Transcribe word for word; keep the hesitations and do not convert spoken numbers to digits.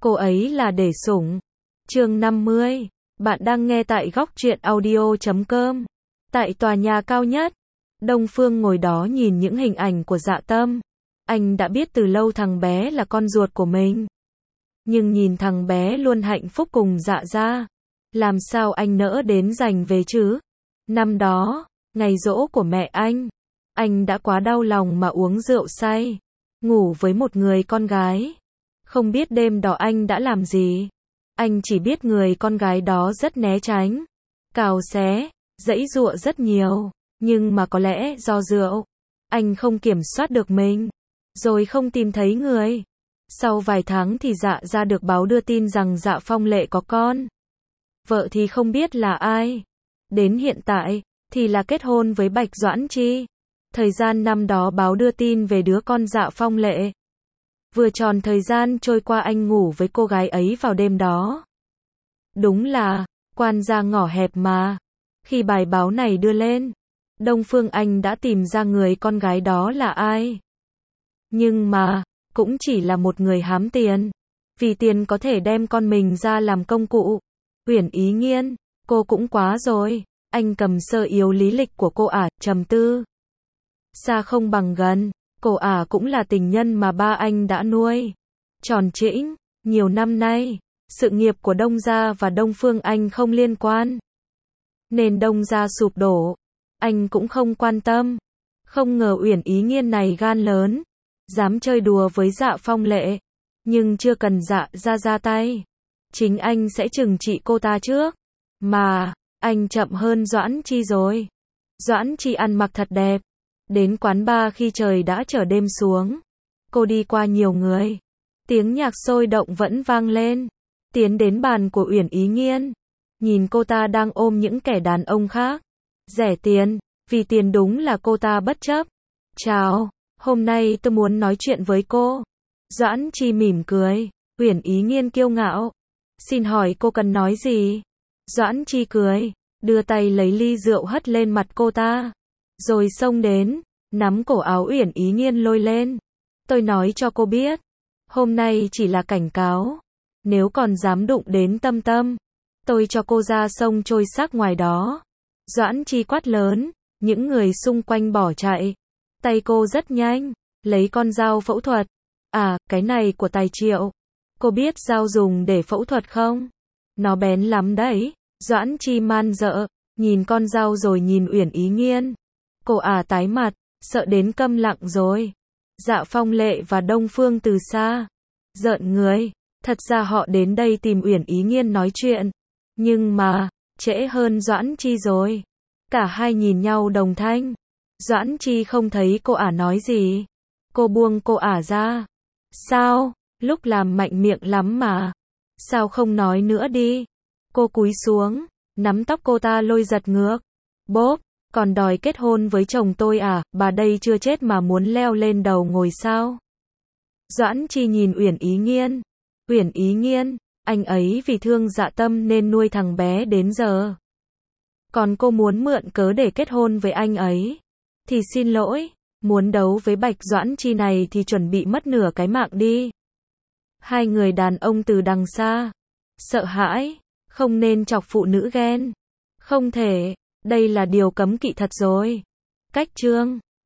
cô ấy là để sủng. Chương năm mươi. Bạn đang nghe tại góc truyện audio chấm com. Tại tòa nhà cao nhất, Đông Phương ngồi đó nhìn những hình ảnh của Dạ Tâm. Anh đã biết từ lâu thằng bé là con ruột của mình. Nhưng nhìn thằng bé luôn hạnh phúc cùng Dạ gia, làm sao anh nỡ đến giành về chứ? Năm đó, ngày giỗ của mẹ anh, anh đã quá đau lòng mà uống rượu say, ngủ với một người con gái. Không biết đêm đó anh đã làm gì. Anh chỉ biết người con gái đó rất né tránh, cào xé, giãy giụa rất nhiều. Nhưng mà có lẽ do rượu, anh không kiểm soát được mình, rồi không tìm thấy người. Sau vài tháng thì Dạ gia được báo đưa tin rằng Dạ Phong Lệ có con. Vợ thì không biết là ai. Đến hiện tại, thì là kết hôn với Bạch Doãn Chi. Thời gian năm đó báo đưa tin về đứa con Dạ Phong Lệ. Vừa tròn thời gian trôi qua anh ngủ với cô gái ấy vào đêm đó. Đúng là, quan gia ngõ hẹp mà. Khi bài báo này đưa lên, Đông Phương Anh đã tìm ra người con gái đó là ai. Nhưng mà, cũng chỉ là một người hám tiền. Vì tiền có thể đem con mình ra làm công cụ. Uyển Ý Nghiên, cô cũng quá rồi. Anh cầm sơ yếu lý lịch của cô ả, trầm tư. Xa không bằng gần, cô ả cũng là tình nhân mà ba anh đã nuôi. Tròn trĩnh, nhiều năm nay, sự nghiệp của Đông gia và Đông Phương Anh không liên quan. Nên Đông gia sụp đổ, anh cũng không quan tâm. Không ngờ Uyển Ý Nghiên này gan lớn, dám chơi đùa với Dạ Phong Lệ. Nhưng chưa cần Dạ gia ra tay, chính anh sẽ trừng trị cô ta trước. Mà, anh chậm hơn Doãn Chi rồi. Doãn Chi ăn mặc thật đẹp. Đến quán bar khi trời đã trở đêm xuống. Cô đi qua nhiều người. Tiếng nhạc sôi động vẫn vang lên. Tiến đến bàn của Uyển Ý Nghiên. Nhìn cô ta đang ôm những kẻ đàn ông khác. Rẻ tiền, vì tiền đúng là cô ta bất chấp. Chào, hôm nay tôi muốn nói chuyện với cô. Doãn Chi mỉm cười. Uyển Ý Nghiên kiêu ngạo. Xin hỏi cô cần nói gì? Doãn Chi cười, đưa tay lấy ly rượu hất lên mặt cô ta. Rồi xông đến, nắm cổ áo Uyển Ý Nghiên lôi lên. Tôi nói cho cô biết, hôm nay chỉ là cảnh cáo. Nếu còn dám đụng đến Tâm Tâm, tôi cho cô ra sông trôi xác ngoài đó. Doãn Chi quát lớn, những người xung quanh bỏ chạy. Tay cô rất nhanh, lấy con dao phẫu thuật. À, cái này của Tài Triệu. Cô biết dao dùng để phẫu thuật không? Nó bén lắm đấy. Doãn Chi man dợ, nhìn con dao rồi nhìn Uyển Ý Nghiên. Cô ả tái mặt, sợ đến câm lặng rồi. Dạ Phong Lệ và Đông Phương từ xa. Giận người, thật ra họ đến đây tìm Uyển Ý Nghiên nói chuyện. Nhưng mà, trễ hơn Doãn Chi rồi. Cả hai nhìn nhau đồng thanh. Doãn Chi không thấy cô ả nói gì. Cô buông cô ả ra. Sao, lúc làm mạnh miệng lắm mà. Sao không nói nữa đi. Cô cúi xuống, nắm tóc cô ta lôi giật ngược. Bốp, còn đòi kết hôn với chồng tôi à, bà đây chưa chết mà muốn leo lên đầu ngồi sao? Doãn Chi nhìn Uyển Ý Nghiên. Uyển Ý Nghiên, anh ấy vì thương Dạ Tâm nên nuôi thằng bé đến giờ. Còn cô muốn mượn cớ để kết hôn với anh ấy. Thì xin lỗi, muốn đấu với Bạch Doãn Chi này thì chuẩn bị mất nửa cái mạng đi. Hai người đàn ông từ đằng xa. Sợ hãi. Không nên chọc phụ nữ ghen. Không thể, đây là điều cấm kỵ thật rồi. Cách chương